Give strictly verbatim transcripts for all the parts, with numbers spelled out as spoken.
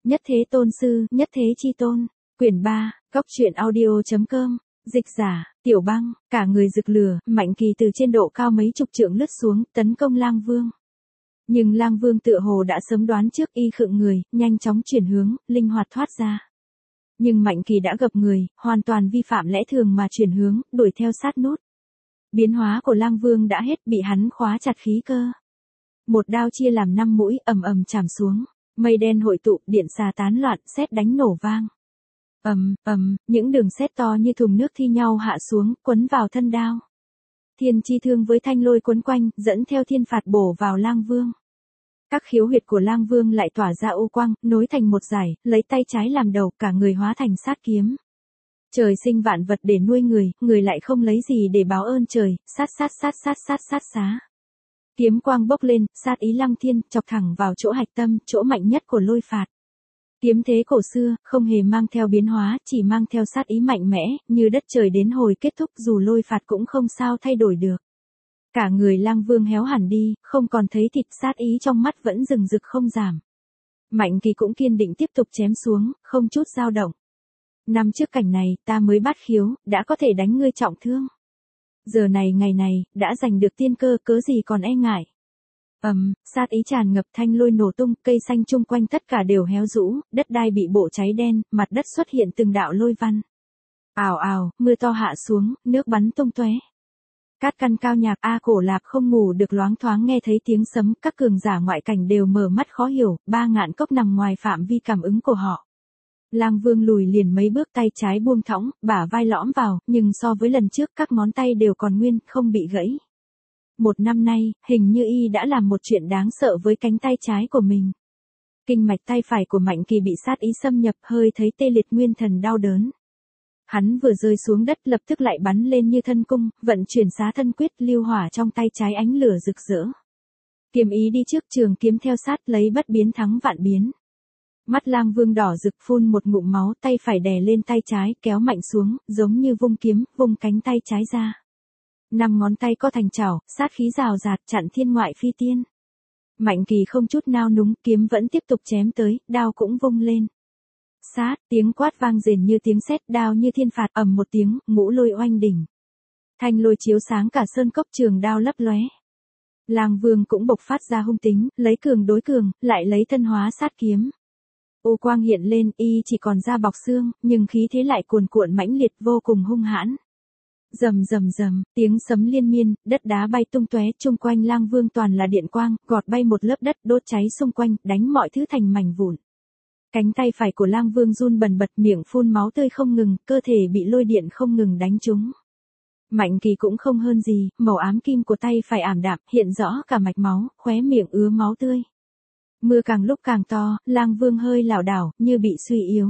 Nhất Thế Tôn Sư, Nhất Thế Chi Tôn, quyển ba, góc truyện audio.com, dịch giả, Tiểu Băng, cả người rực lửa, Mạnh Kỳ từ trên độ cao mấy chục trượng lướt xuống, tấn công Lang Vương. Nhưng Lang Vương tựa hồ đã sớm đoán trước, y khựng người, nhanh chóng chuyển hướng, linh hoạt thoát ra. Nhưng Mạnh Kỳ đã gặp người, hoàn toàn vi phạm lẽ thường mà chuyển hướng, đuổi theo sát nút. Biến hóa của Lang Vương đã hết, bị hắn khóa chặt khí cơ. Một đao chia làm năm mũi, ầm ầm chạm xuống, mây đen hội tụ, điện xà tán loạn, sét đánh nổ vang. Ầm, ầm, những đường sét to như thùng nước thi nhau hạ xuống, quấn vào thân đao. Thiên chi thương với thanh lôi quấn quanh, dẫn theo thiên phạt bổ vào Lang Vương. Các khiếu huyệt của Lang Vương lại tỏa ra ô quang, nối thành một dải, lấy tay trái làm đầu, cả người hóa thành sát kiếm. Trời sinh vạn vật để nuôi người, người lại không lấy gì để báo ơn trời, sát sát sát sát sát sát xá. Kiếm quang bốc lên, sát ý lăng thiên, chọc thẳng vào chỗ hạch tâm, chỗ mạnh nhất của lôi phạt. Kiếm thế cổ xưa, không hề mang theo biến hóa, chỉ mang theo sát ý mạnh mẽ, như đất trời đến hồi kết thúc, dù lôi phạt cũng không sao thay đổi được. Cả người Lang Vương héo hẳn đi, không còn thấy thịt, sát ý trong mắt vẫn rừng rực không giảm. Mạnh Kỳ cũng kiên định tiếp tục chém xuống, không chút dao động. Năm trước cảnh này, ta mới bát khiếu, đã có thể đánh ngươi trọng thương. Giờ này ngày này, đã giành được tiên cơ, cớ gì còn e ngại. Ầm, um, sát ý tràn ngập, thanh lôi nổ tung, cây xanh chung quanh tất cả đều héo rũ, đất đai bị bổ cháy đen, mặt đất xuất hiện từng đạo lôi văn. Ào ào, mưa to hạ xuống, nước bắn tung tóe. Cát căn cao nhạc, A Cổ Lạp không ngủ được, loáng thoáng nghe thấy tiếng sấm, các cường giả ngoại cảnh đều mở mắt khó hiểu, ba ngạn cốc nằm ngoài phạm vi cảm ứng của họ. Lang Vương lùi liền mấy bước, tay trái buông thõng, bả vai lõm vào, nhưng so với lần trước các ngón tay đều còn nguyên, không bị gãy. Một năm nay, hình như y đã làm một chuyện đáng sợ với cánh tay trái của mình. Kinh mạch tay phải của Mạnh Kỳ bị sát ý xâm nhập, hơi thấy tê liệt, nguyên thần đau đớn. Hắn vừa rơi xuống đất lập tức lại bắn lên như thân cung, vận chuyển xá thân quyết, lưu hỏa trong tay trái ánh lửa rực rỡ. Kiếm ý đi trước, trường kiếm theo sát, lấy bất biến thắng vạn biến. Mắt Lang Vương đỏ rực, phun một ngụm máu, tay phải đè lên tay trái, kéo mạnh xuống, giống như vung kiếm, vung cánh tay trái ra. Năm ngón tay co thành chảo, sát khí rào rạt, chặn thiên ngoại phi tiên. Mạnh Kỳ không chút nao núng, kiếm vẫn tiếp tục chém tới, đao cũng vung lên. Sát, tiếng quát vang rền như tiếng sét, đao như thiên phạt, ầm một tiếng, ngũ lôi oanh đỉnh. Thanh lôi chiếu sáng cả sơn cốc, trường đao lấp lóe. Lang Vương cũng bộc phát ra hung tính, lấy cường đối cường, lại lấy thân hóa sát kiếm. Ô quang hiện lên, y chỉ còn da bọc xương, nhưng khí thế lại cuồn cuộn mãnh liệt, vô cùng hung hãn. Rầm rầm rầm, tiếng sấm liên miên, đất đá bay tung tóe, chung quanh Lang Vương toàn là điện quang, gọt bay một lớp đất, đốt cháy xung quanh, đánh mọi thứ thành mảnh vụn. Cánh tay phải của Lang Vương run bần bật, miệng phun máu tươi không ngừng, cơ thể bị lôi điện không ngừng đánh trúng. Mạnh Kỳ cũng không hơn gì, màu ám kim của tay phải ảm đạm, hiện rõ cả mạch máu, khóe miệng ứa máu tươi. Mưa càng lúc càng to, Lang Vương hơi lảo đảo, như bị suy yếu.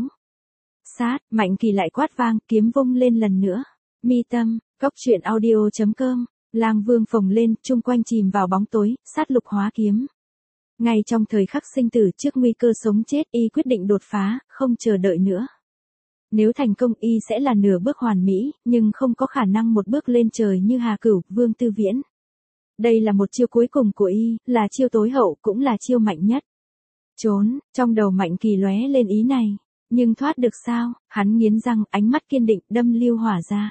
Sát, Mạnh Kỳ lại quát vang, kiếm vung lên lần nữa. Mi tâm, góc truyện audio.com, Lang Vương phồng lên, chung quanh chìm vào bóng tối, sát lục hóa kiếm. Ngay trong thời khắc sinh tử, trước nguy cơ sống chết, y quyết định đột phá, không chờ đợi nữa. Nếu thành công, y sẽ là nửa bước hoàn mỹ, nhưng không có khả năng một bước lên trời như Hà Cửu, Vương Tư Viễn. Đây là một chiêu cuối cùng của y, là chiêu tối hậu, cũng là chiêu mạnh nhất. Trốn, trong đầu Mạnh Kỳ lóe lên ý này. Nhưng thoát được sao? Hắn nghiến răng, ánh mắt kiên định, đâm lưu hỏa ra.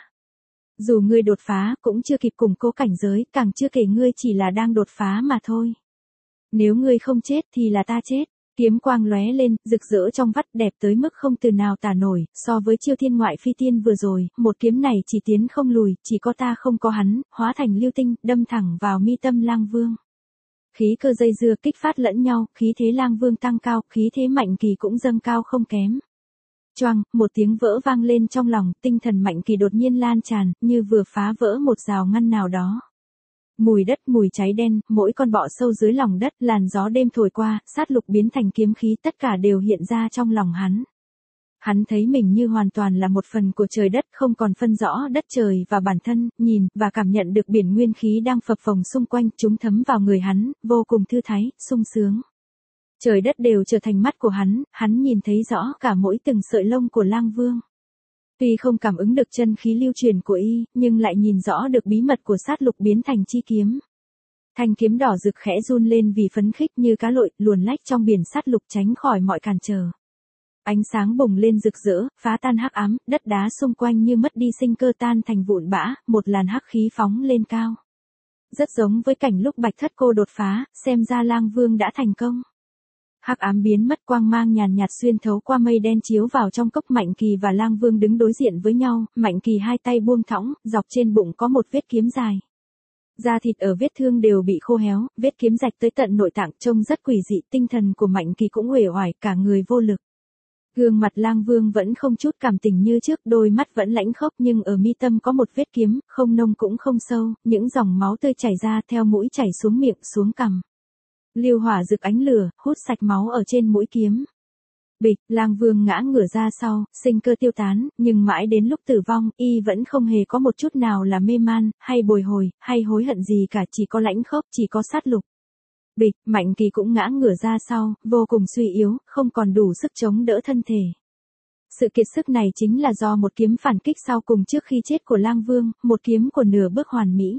Dù ngươi đột phá, cũng chưa kịp củng cố cảnh giới, càng chưa kể ngươi chỉ là đang đột phá mà thôi. Nếu ngươi không chết thì là ta chết. Kiếm quang lóe lên, rực rỡ trong vắt, đẹp tới mức không từ nào tả nổi, so với chiêu thiên ngoại phi tiên vừa rồi, một kiếm này chỉ tiến không lùi, chỉ có ta không có hắn, hóa thành lưu tinh, đâm thẳng vào mi tâm Lang Vương. Khí cơ dây dưa kích phát lẫn nhau, khí thế Lang Vương tăng cao, khí thế Mạnh Kỳ cũng dâng cao không kém. Choang, một tiếng vỡ vang lên trong lòng, tinh thần Mạnh Kỳ đột nhiên lan tràn, như vừa phá vỡ một rào ngăn nào đó. Mùi đất, mùi cháy đen, mỗi con bọ sâu dưới lòng đất, làn gió đêm thổi qua, sát lục biến thành kiếm khí, tất cả đều hiện ra trong lòng hắn. Hắn thấy mình như hoàn toàn là một phần của trời đất, không còn phân rõ đất trời và bản thân, nhìn, và cảm nhận được biển nguyên khí đang phập phồng xung quanh, chúng thấm vào người hắn, vô cùng thư thái, sung sướng. Trời đất đều trở thành mắt của hắn, hắn nhìn thấy rõ cả mỗi từng sợi lông của Lang Vương. Tuy không cảm ứng được chân khí lưu truyền của y, nhưng lại nhìn rõ được bí mật của sát lục biến thành chi kiếm. Thanh kiếm đỏ rực khẽ run lên vì phấn khích, như cá lội, luồn lách trong biển sát lục, tránh khỏi mọi cản trở. Ánh sáng bùng lên rực rỡ, phá tan hắc ám, đất đá xung quanh như mất đi sinh cơ tan thành vụn bã, một làn hắc khí phóng lên cao. Rất giống với cảnh lúc Bạch Thất Cô đột phá, xem ra Lang Vương đã thành công. Hắc ám biến mất, quang mang nhàn nhạt xuyên thấu qua mây đen chiếu vào trong cốc. Mạnh Kỳ và Lang Vương đứng đối diện với nhau, Mạnh Kỳ hai tay buông thõng, dọc trên bụng có một vết kiếm dài. Da thịt ở vết thương đều bị khô héo, vết kiếm rạch tới tận nội tạng, trông rất quỷ dị. Tinh thần của Mạnh Kỳ cũng uể oải, cả người vô lực. Gương mặt Lang Vương vẫn không chút cảm tình như trước, đôi mắt vẫn lãnh khốc, nhưng ở mi tâm có một vết kiếm, không nông cũng không sâu, những dòng máu tươi chảy ra theo mũi chảy xuống miệng, xuống cằm. Liêu hỏa rực ánh lửa, hút sạch máu ở trên mũi kiếm. Bịch, Lang Vương ngã ngửa ra sau, sinh cơ tiêu tán, nhưng mãi đến lúc tử vong, y vẫn không hề có một chút nào là mê man, hay bồi hồi, hay hối hận gì cả, chỉ có lãnh khốc, chỉ có sát lục. Bịch, Mạnh Kỳ cũng ngã ngửa ra sau, vô cùng suy yếu, không còn đủ sức chống đỡ thân thể. Sự kiệt sức này chính là do một kiếm phản kích sau cùng trước khi chết của Lang Vương, một kiếm của nửa bước hoàn mỹ.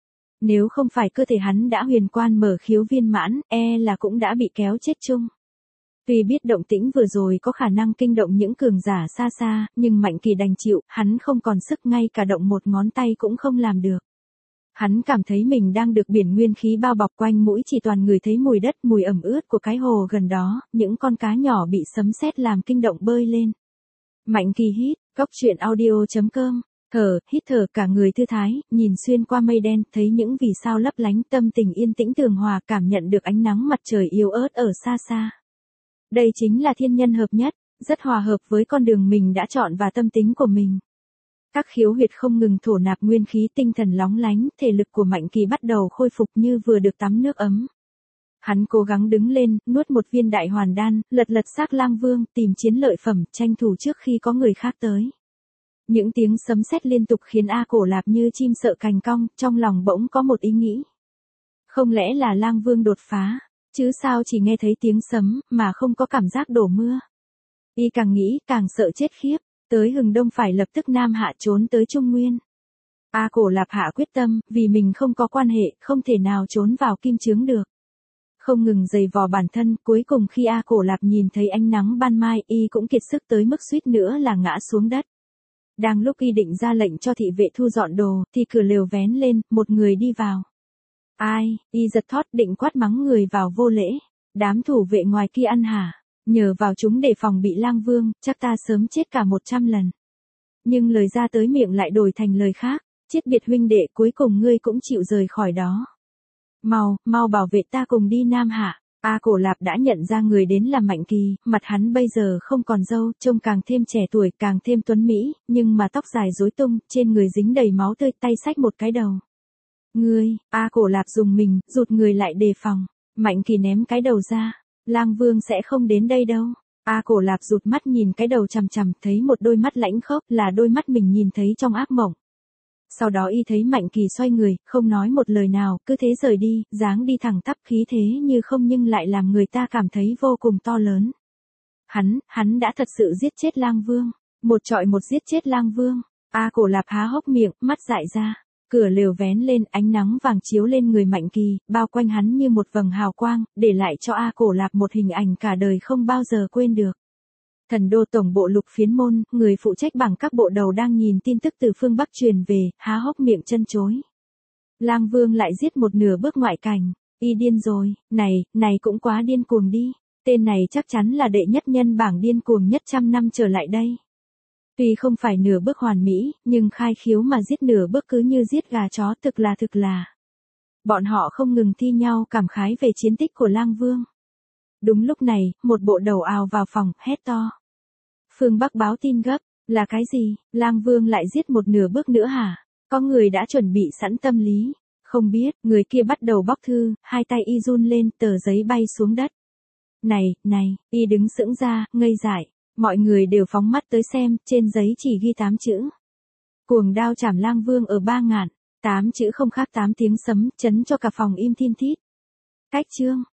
Nếu không phải cơ thể hắn đã huyền quan mở khiếu viên mãn, e là cũng đã bị kéo chết chung. Tuy biết động tĩnh vừa rồi có khả năng kinh động những cường giả xa xa, nhưng Mạnh Kỳ đành chịu, hắn không còn sức, ngay cả động một ngón tay cũng không làm được. Hắn cảm thấy mình đang được biển nguyên khí bao bọc, quanh mũi chỉ toàn ngửi thấy mùi đất, mùi ẩm ướt của cái hồ gần đó, những con cá nhỏ bị sấm sét làm kinh động bơi lên. Mạnh Kỳ hít, cốc truyện audio chấm com, thở, hít thở, cả người thư thái, nhìn xuyên qua mây đen, thấy những vì sao lấp lánh, tâm tình yên tĩnh tường hòa, cảm nhận được ánh nắng mặt trời yếu ớt ở xa xa. Đây chính là thiên nhân hợp nhất, rất hòa hợp với con đường mình đã chọn và tâm tính của mình. Các khiếu huyệt không ngừng thổ nạp nguyên khí, tinh thần lóng lánh, thể lực của Mạnh Kỳ bắt đầu khôi phục như vừa được tắm nước ấm. Hắn cố gắng đứng lên, nuốt một viên đại hoàn đan, lật lật xác Lang Vương, tìm chiến lợi phẩm, tranh thủ trước khi có người khác tới. Những tiếng sấm sét liên tục khiến A Cổ Lạp như chim sợ cành cong, trong lòng bỗng có một ý nghĩ. Không lẽ là Lang Vương đột phá, chứ sao chỉ nghe thấy tiếng sấm, mà không có cảm giác đổ mưa. Y càng nghĩ, càng sợ chết khiếp. Tới hừng đông phải lập tức nam hạ trốn tới Trung Nguyên. A Cổ Lạp hạ quyết tâm, vì mình không có quan hệ, không thể nào trốn vào kim chướng được. Không ngừng giày vò bản thân, cuối cùng khi A Cổ Lạp nhìn thấy ánh nắng ban mai, y cũng kiệt sức tới mức suýt nữa là ngã xuống đất. Đang lúc y định ra lệnh cho thị vệ thu dọn đồ, thì cửa lều vén lên, một người đi vào. Ai, y giật thót, định quát mắng người vào vô lễ. Đám thủ vệ ngoài kia ăn hả? Nhờ vào chúng để phòng bị Lang Vương, chắc ta sớm chết cả một trăm lần. Nhưng lời ra tới miệng lại đổi thành lời khác, chết biệt huynh đệ, cuối cùng ngươi cũng chịu rời khỏi đó. Mau, mau bảo vệ ta cùng đi Nam Hạ. A Cổ Lạp đã nhận ra người đến là Mạnh Kỳ, mặt hắn bây giờ không còn râu, trông càng thêm trẻ tuổi, càng thêm tuấn mỹ, nhưng mà tóc dài rối tung, trên người dính đầy máu tươi, tay xách một cái đầu. Ngươi, A Cổ Lạp dùng mình, rụt người lại đề phòng. Mạnh Kỳ ném cái đầu ra. Lang Vương sẽ không đến đây đâu. A Cổ Lạp rụt mắt nhìn cái đầu chằm chằm, thấy một đôi mắt lãnh khốc, là đôi mắt mình nhìn thấy trong ác mộng. Sau đó y thấy Mạnh Kỳ xoay người, không nói một lời nào, cứ thế rời đi, dáng đi thẳng tắp, khí thế như không nhưng lại làm người ta cảm thấy vô cùng to lớn. Hắn, hắn đã thật sự giết chết Lang Vương. Một trọi một giết chết Lang Vương. A Cổ Lạp há hốc miệng, mắt dại ra. Cửa lều vén lên, ánh nắng vàng chiếu lên người Mạnh Kỳ, bao quanh hắn như một vầng hào quang, để lại cho A Cổ Lạp một hình ảnh cả đời không bao giờ quên được. Thần đô tổng bộ Lục Phiến Môn, người phụ trách bảng các bộ đầu đang nhìn tin tức từ phương Bắc truyền về, há hốc miệng chân chối. Lang Vương lại giết một nửa bước ngoại cảnh, y điên rồi, này, này cũng quá điên cuồng đi, tên này chắc chắn là đệ nhất nhân bảng điên cuồng nhất trăm năm trở lại đây. Tuy không phải nửa bước hoàn mỹ, nhưng khai khiếu mà giết nửa bước cứ như giết gà chó, thực là thực là. Bọn họ không ngừng thi nhau cảm khái về chiến tích của Lang Vương. Đúng lúc này, một bộ đầu ào vào phòng, hét to. Phương Bắc báo tin gấp, là cái gì, Lang Vương lại giết một nửa bước nữa hả? Có người đã chuẩn bị sẵn tâm lý. Không biết, người kia bắt đầu bóc thư, hai tay y run lên, tờ giấy bay xuống đất. Này, này, y đứng sững ra, ngây dại. Mọi người đều phóng mắt tới xem, trên giấy chỉ ghi tám chữ. Cuồng đao chảm Lang Vương ở ba ngạn, tám chữ không khác tám tiếng sấm, chấn cho cả phòng im thin thít. Cách chương,